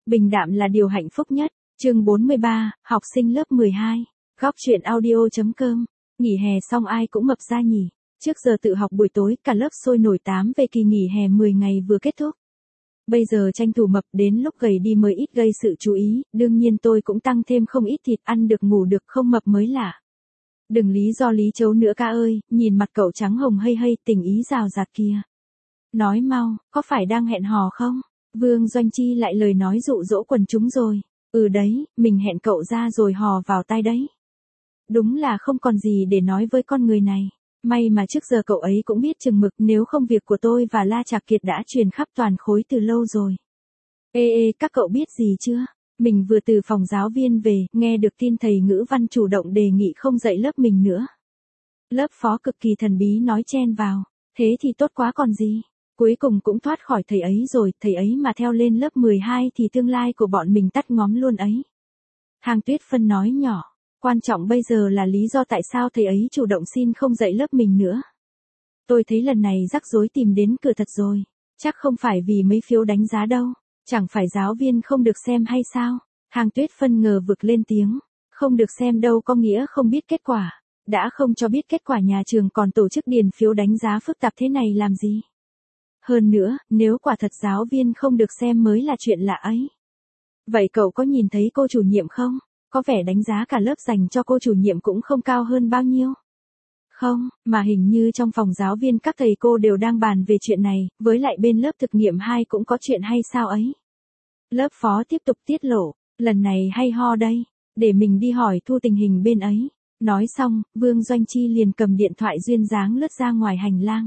Bình đạm là điều hạnh phúc nhất. Chương 43, học sinh lớp 12. Góc truyện audio.com. Nghỉ hè xong ai cũng mập ra nhỉ. Trước giờ tự học buổi tối, cả lớp sôi nổi tám về kỳ nghỉ hè 10 ngày vừa kết thúc. Bây giờ tranh thủ mập, đến lúc gầy đi mới ít gây sự chú ý, đương nhiên tôi cũng tăng thêm không ít thịt, ăn được ngủ được, không mập mới lạ. Đừng lý do lý chấu nữa ca ơi, nhìn mặt cậu trắng hồng hây hây, tình ý rào rạt kìa. Nói mau, có phải đang hẹn hò không? Vương Doanh Chi lại lời nói dụ dỗ quần chúng rồi. Ừ đấy, mình hẹn cậu ra rồi hò vào tai đấy. Đúng là không còn gì để nói với con người này. May mà trước giờ cậu ấy cũng biết chừng mực, nếu không việc của tôi và La Trạc Kiệt đã truyền khắp toàn khối từ lâu rồi. Ê, các cậu biết gì chưa? Mình vừa từ phòng giáo viên về, nghe được tin thầy ngữ văn chủ động đề nghị không dạy lớp mình nữa. Lớp phó cực kỳ thần bí nói chen vào. Thế thì tốt quá còn gì. Cuối cùng cũng thoát khỏi thầy ấy rồi, thầy ấy mà theo lên lớp 12 thì tương lai của bọn mình tắt ngóm luôn ấy. Hàng Tuyết Phân nói nhỏ. Quan trọng bây giờ là lý do tại sao thầy ấy chủ động xin không dạy lớp mình nữa. Tôi thấy lần này rắc rối tìm đến cửa thật rồi. Chắc không phải vì mấy phiếu đánh giá đâu. Chẳng phải giáo viên không được xem hay sao? Hàng Tuyết Phân ngờ vực lên tiếng. Không được xem đâu có nghĩa không biết kết quả. Đã không cho biết kết quả nhà trường còn tổ chức điền phiếu đánh giá phức tạp thế này làm gì? Hơn nữa, nếu quả thật giáo viên không được xem mới là chuyện lạ ấy. Vậy cậu có nhìn thấy cô chủ nhiệm không? Có vẻ đánh giá cả lớp dành cho cô chủ nhiệm cũng không cao hơn bao nhiêu. Không, mà hình như trong phòng giáo viên các thầy cô đều đang bàn về chuyện này, với lại bên lớp thực nghiệm 2 cũng có chuyện hay sao ấy. Lớp phó tiếp tục tiết lộ, lần này hay ho đây, để mình đi hỏi thu tình hình bên ấy. Nói xong, Vương Doanh Chi liền cầm điện thoại duyên dáng lướt ra ngoài hành lang.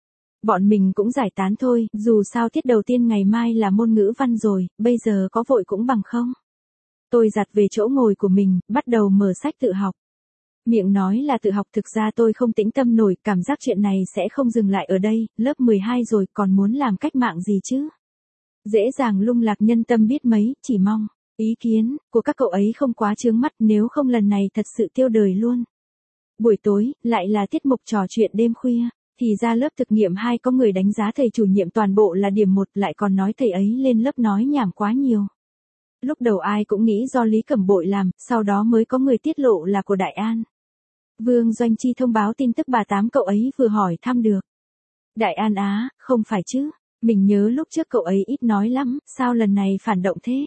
Bọn mình cũng giải tán thôi, dù sao tiết đầu tiên ngày mai là môn ngữ văn rồi, bây giờ có vội cũng bằng không. Tôi giặt về chỗ ngồi của mình, bắt đầu mở sách tự học. Miệng nói là tự học, thực ra tôi không tĩnh tâm nổi, cảm giác chuyện này sẽ không dừng lại ở đây, lớp 12 rồi còn muốn làm cách mạng gì chứ. Dễ dàng lung lạc nhân tâm biết mấy, chỉ mong ý kiến của các cậu ấy không quá chướng mắt, nếu không lần này thật sự tiêu đời luôn. Buổi tối, lại là tiết mục trò chuyện đêm khuya. Thì ra lớp thực nghiệm 2 có người đánh giá thầy chủ nhiệm toàn bộ là điểm 1, lại còn nói thầy ấy lên lớp nói nhảm quá nhiều. Lúc đầu ai cũng nghĩ do Lý Cẩm Bội làm, sau đó mới có người tiết lộ là của Đại An. Vương Doanh Chi thông báo tin tức bà Tám cậu ấy vừa hỏi thăm được. Đại An á, không phải chứ, mình nhớ lúc trước cậu ấy ít nói lắm, sao lần này phản động thế?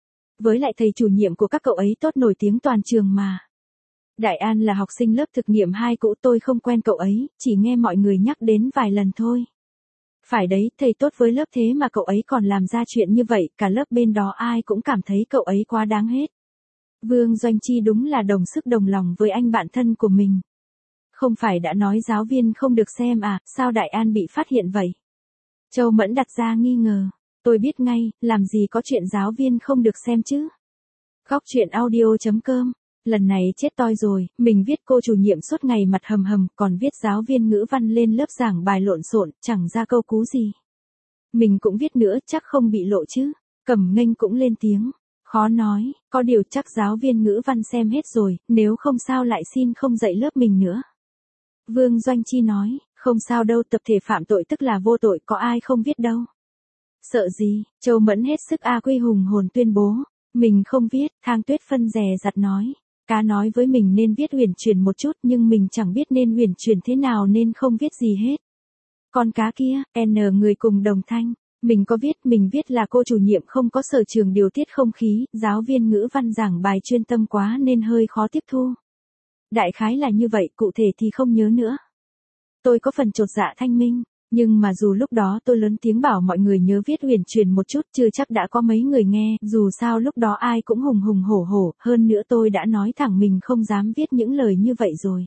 Với lại thầy chủ nhiệm của các cậu ấy tốt nổi tiếng toàn trường mà. Đại An là học sinh lớp thực nghiệm 2 cũ, tôi không quen cậu ấy, chỉ nghe mọi người nhắc đến vài lần thôi. Phải đấy, thầy tốt với lớp thế mà cậu ấy còn làm ra chuyện như vậy, cả lớp bên đó ai cũng cảm thấy cậu ấy quá đáng hết. Vương Doanh Chi đúng là đồng sức đồng lòng với anh bạn thân của mình. Không phải đã nói giáo viên không được xem à, sao Đại An bị phát hiện vậy? Châu Mẫn đặt ra nghi ngờ. Tôi biết ngay, làm gì có chuyện giáo viên không được xem chứ. Góc truyện audio.com. Lần này chết toi rồi, mình viết cô chủ nhiệm suốt ngày mặt hầm hầm, còn viết giáo viên ngữ văn lên lớp giảng bài lộn xộn, chẳng ra câu cú gì. Mình cũng viết nữa, chắc không bị lộ chứ. Cẩm Nghênh cũng lên tiếng. Khó nói, có điều chắc giáo viên ngữ văn xem hết rồi, nếu không sao lại xin không dạy lớp mình nữa. Vương Doanh Chi nói, không sao đâu, tập thể phạm tội tức là vô tội, có ai không viết đâu. Sợ gì, Châu Mẫn hết sức quy hùng hồn tuyên bố. Mình không viết, Thang Tuyết Phân dè dặt nói. Cá nói với mình nên viết uyển chuyển một chút, nhưng mình chẳng biết nên uyển chuyển thế nào nên không viết gì hết. Con cá kia, N người cùng đồng thanh. Mình có viết, mình viết là cô chủ nhiệm không có sở trường điều tiết không khí, giáo viên ngữ văn giảng bài chuyên tâm quá nên hơi khó tiếp thu. Đại khái là như vậy, cụ thể thì không nhớ nữa. Tôi có phần chột dạ thanh minh, nhưng mà dù lúc đó tôi lớn tiếng bảo mọi người nhớ viết uyển chuyển một chút, chưa chắc đã có mấy người nghe, dù sao lúc đó ai cũng hùng hùng hổ hổ, hơn nữa tôi đã nói thẳng mình không dám viết những lời như vậy rồi.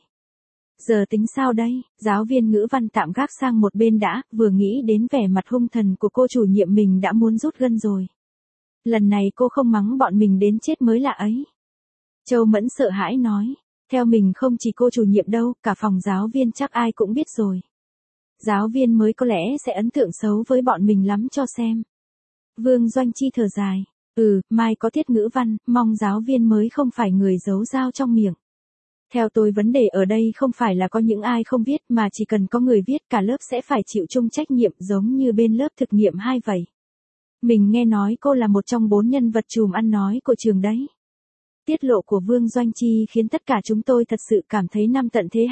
Giờ tính sao đây, giáo viên ngữ văn tạm gác sang một bên đã, vừa nghĩ đến vẻ mặt hung thần của cô chủ nhiệm mình đã muốn rút gân rồi. Lần này cô không mắng bọn mình đến chết mới lạ ấy. Châu Mẫn sợ hãi nói, theo mình không chỉ cô chủ nhiệm đâu, cả phòng giáo viên chắc ai cũng biết rồi. Giáo viên mới có lẽ sẽ ấn tượng xấu với bọn mình lắm cho xem. Vương Doanh Chi thở dài, mai có tiết ngữ văn, mong giáo viên mới không phải người giấu dao trong miệng. Theo tôi vấn đề ở đây không phải là có những ai không viết mà chỉ cần có người viết cả lớp sẽ phải chịu chung trách nhiệm giống như bên lớp thực nghiệm 2 vậy. Mình nghe nói cô là một trong 4 nhân vật trùm ăn nói của trường đấy. Tiết lộ của Vương Doanh Chi khiến tất cả chúng tôi thật sự cảm thấy năm tận thế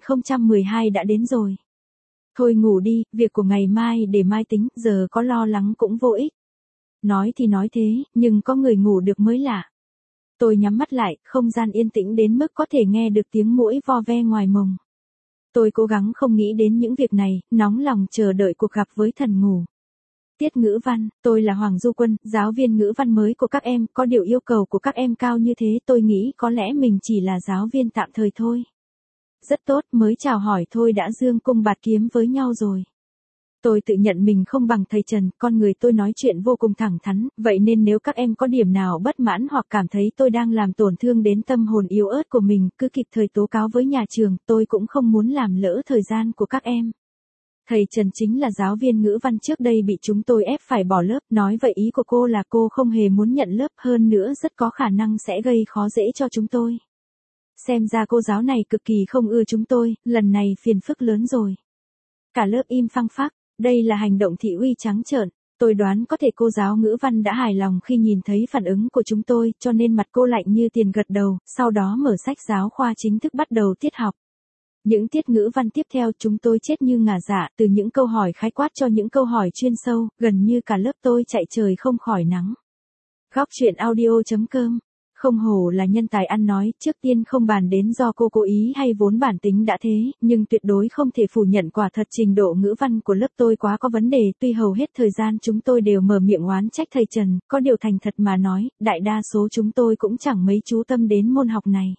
2012 đã đến rồi. Thôi ngủ đi, việc của ngày mai để mai tính, giờ có lo lắng cũng vô ích. Nói thì nói thế, nhưng có người ngủ được mới lạ. Tôi nhắm mắt lại, không gian yên tĩnh đến mức có thể nghe được tiếng muỗi vo ve ngoài mồng. Tôi cố gắng không nghĩ đến những việc này, nóng lòng chờ đợi cuộc gặp với thần ngủ. Tiết ngữ văn, tôi là Hoàng Du Quân, giáo viên ngữ văn mới của các em, có điều yêu cầu của các em cao như thế tôi nghĩ có lẽ mình chỉ là giáo viên tạm thời thôi. Rất tốt, mới chào hỏi thôi đã dương cung bạt kiếm với nhau rồi. Tôi tự nhận mình không bằng thầy Trần, con người tôi nói chuyện vô cùng thẳng thắn, vậy nên nếu các em có điểm nào bất mãn hoặc cảm thấy tôi đang làm tổn thương đến tâm hồn yếu ớt của mình, cứ kịp thời tố cáo với nhà trường, tôi cũng không muốn làm lỡ thời gian của các em. Thầy Trần chính là giáo viên ngữ văn trước đây bị chúng tôi ép phải bỏ lớp, nói vậy ý của cô là cô không hề muốn nhận lớp, hơn nữa rất có khả năng sẽ gây khó dễ cho chúng tôi. Xem ra cô giáo này cực kỳ không ưa chúng tôi, lần này phiền phức lớn rồi. Cả lớp im phăng phắc, đây là hành động thị uy trắng trợn. Tôi đoán có thể cô giáo ngữ văn đã hài lòng khi nhìn thấy phản ứng của chúng tôi, cho nên mặt cô lạnh như tiền gật đầu, sau đó mở sách giáo khoa chính thức bắt đầu tiết học. Những tiết ngữ văn tiếp theo chúng tôi chết như ngả dạ, từ những câu hỏi khái quát cho những câu hỏi chuyên sâu, gần như cả lớp tôi chạy trời không khỏi nắng. Góc truyện audio.com. Không hổ là nhân tài ăn nói, trước tiên không bàn đến do cô cố ý hay vốn bản tính đã thế, nhưng tuyệt đối không thể phủ nhận quả thật trình độ ngữ văn của lớp tôi quá có vấn đề, tuy hầu hết thời gian chúng tôi đều mở miệng oán trách thầy Trần, có điều thành thật mà nói, đại đa số chúng tôi cũng chẳng mấy chú tâm đến môn học này.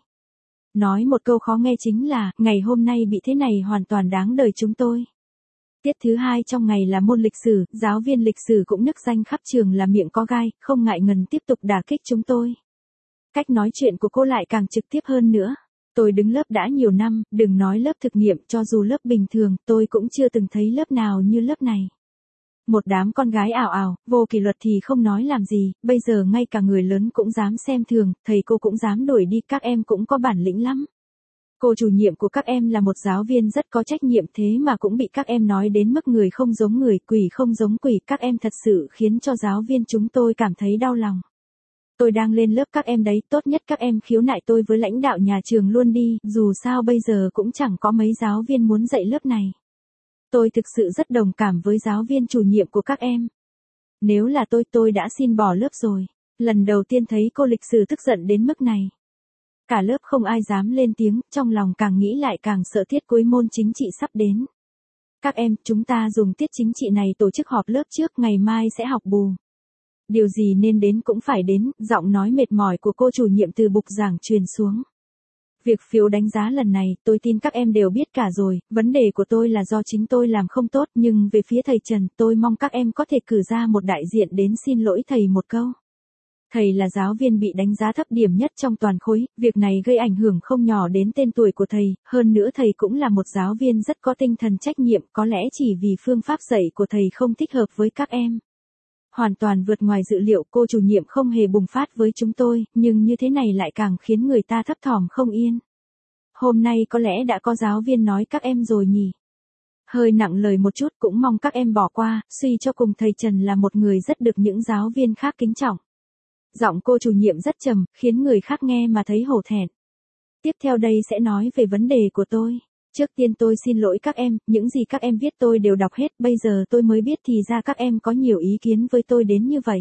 Nói một câu khó nghe chính là, ngày hôm nay bị thế này hoàn toàn đáng đời chúng tôi. Tiết thứ 2 trong ngày là môn lịch sử, giáo viên lịch sử cũng nức danh khắp trường là miệng có gai, không ngại ngần tiếp tục đả kích chúng tôi. Cách nói chuyện của cô lại càng trực tiếp hơn nữa. Tôi đứng lớp đã nhiều năm, đừng nói lớp thực nghiệm, cho dù lớp bình thường, tôi cũng chưa từng thấy lớp nào như lớp này. Một đám con gái ảo ảo, vô kỷ luật thì không nói làm gì, bây giờ ngay cả người lớn cũng dám xem thường, thầy cô cũng dám đuổi đi, các em cũng có bản lĩnh lắm. Cô chủ nhiệm của các em là một giáo viên rất có trách nhiệm thế mà cũng bị các em nói đến mức người không giống người, quỷ không giống quỷ, các em thật sự khiến cho giáo viên chúng tôi cảm thấy đau lòng. Tôi đang lên lớp các em đấy, tốt nhất các em khiếu nại tôi với lãnh đạo nhà trường luôn đi, dù sao bây giờ cũng chẳng có mấy giáo viên muốn dạy lớp này. Tôi thực sự rất đồng cảm với giáo viên chủ nhiệm của các em. Nếu là tôi đã xin bỏ lớp rồi. Lần đầu tiên thấy cô lịch sử tức giận đến mức này. Cả lớp không ai dám lên tiếng, trong lòng càng nghĩ lại càng sợ tiết cuối môn chính trị sắp đến. Các em, chúng ta dùng tiết chính trị này tổ chức họp lớp trước, ngày mai sẽ học bù. Điều gì nên đến cũng phải đến, giọng nói mệt mỏi của cô chủ nhiệm từ bục giảng truyền xuống. Việc phiếu đánh giá lần này, tôi tin các em đều biết cả rồi, vấn đề của tôi là do chính tôi làm không tốt, nhưng về phía thầy Trần, tôi mong các em có thể cử ra một đại diện đến xin lỗi thầy một câu. Thầy là giáo viên bị đánh giá thấp điểm nhất trong toàn khối, việc này gây ảnh hưởng không nhỏ đến tên tuổi của thầy, hơn nữa thầy cũng là một giáo viên rất có tinh thần trách nhiệm, có lẽ chỉ vì phương pháp dạy của thầy không thích hợp với các em. Hoàn toàn vượt ngoài dự liệu, cô chủ nhiệm không hề bùng phát với chúng tôi, nhưng như thế này lại càng khiến người ta thấp thỏm không yên. Hôm nay có lẽ đã có giáo viên nói các em rồi nhỉ? Hơi nặng lời một chút, cũng mong các em bỏ qua, suy cho cùng thầy Trần là một người rất được những giáo viên khác kính trọng. Giọng cô chủ nhiệm rất trầm, khiến người khác nghe mà thấy hổ thẹn. Tiếp theo đây sẽ nói về vấn đề của tôi. Trước tiên tôi xin lỗi các em, những gì các em viết tôi đều đọc hết, bây giờ tôi mới biết thì ra các em có nhiều ý kiến với tôi đến như vậy.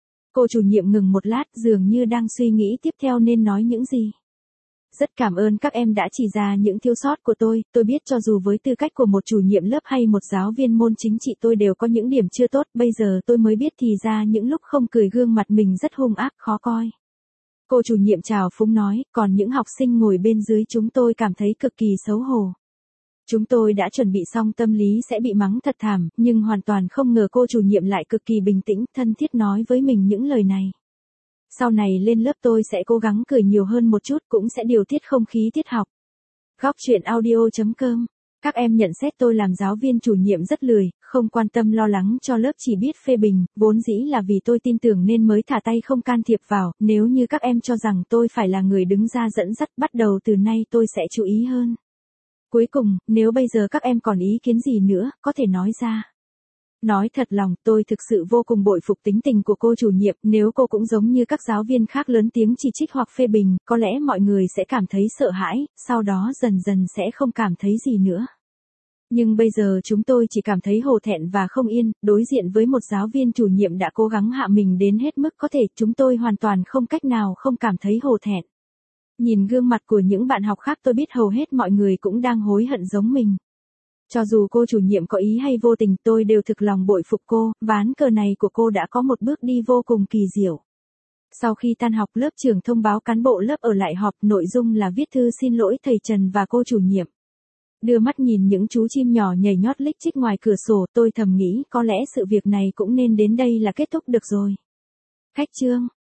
Cô chủ nhiệm ngừng một lát, dường như đang suy nghĩ tiếp theo nên nói những gì. Rất cảm ơn các em đã chỉ ra những thiếu sót của tôi biết cho dù với tư cách của một chủ nhiệm lớp hay một giáo viên môn chính trị tôi đều có những điểm chưa tốt, bây giờ tôi mới biết thì ra những lúc không cười gương mặt mình rất hung ác, khó coi. Cô chủ nhiệm chào phúng nói, còn những học sinh ngồi bên dưới chúng tôi cảm thấy cực kỳ xấu hổ. Chúng tôi đã chuẩn bị xong tâm lý sẽ bị mắng thật thảm, nhưng hoàn toàn không ngờ cô chủ nhiệm lại cực kỳ bình tĩnh, thân thiết nói với mình những lời này. Sau này lên lớp tôi sẽ cố gắng cười nhiều hơn một chút, cũng sẽ điều tiết không khí tiết học. Góc truyện audio.com. Các em nhận xét tôi làm giáo viên chủ nhiệm rất lười, không quan tâm lo lắng cho lớp, chỉ biết phê bình, vốn dĩ là vì tôi tin tưởng nên mới thả tay không can thiệp vào, nếu như các em cho rằng tôi phải là người đứng ra dẫn dắt, bắt đầu từ nay tôi sẽ chú ý hơn. Cuối cùng, nếu bây giờ các em còn ý kiến gì nữa, có thể nói ra. Nói thật lòng, tôi thực sự vô cùng bội phục tính tình của cô chủ nhiệm, nếu cô cũng giống như các giáo viên khác lớn tiếng chỉ trích hoặc phê bình, có lẽ mọi người sẽ cảm thấy sợ hãi, sau đó dần dần sẽ không cảm thấy gì nữa. Nhưng bây giờ chúng tôi chỉ cảm thấy hổ thẹn và không yên, đối diện với một giáo viên chủ nhiệm đã cố gắng hạ mình đến hết mức có thể, chúng tôi hoàn toàn không cách nào không cảm thấy hổ thẹn. Nhìn gương mặt của những bạn học khác tôi biết hầu hết mọi người cũng đang hối hận giống mình. Cho dù cô chủ nhiệm có ý hay vô tình tôi đều thực lòng bội phục cô, ván cờ này của cô đã có một bước đi vô cùng kỳ diệu. Sau khi tan học lớp trưởng thông báo cán bộ lớp ở lại họp, nội dung là viết thư xin lỗi thầy Trần và cô chủ nhiệm. Đưa mắt nhìn những chú chim nhỏ nhảy nhót lích chích ngoài cửa sổ, tôi thầm nghĩ có lẽ sự việc này cũng nên đến đây là kết thúc được rồi. Khách chương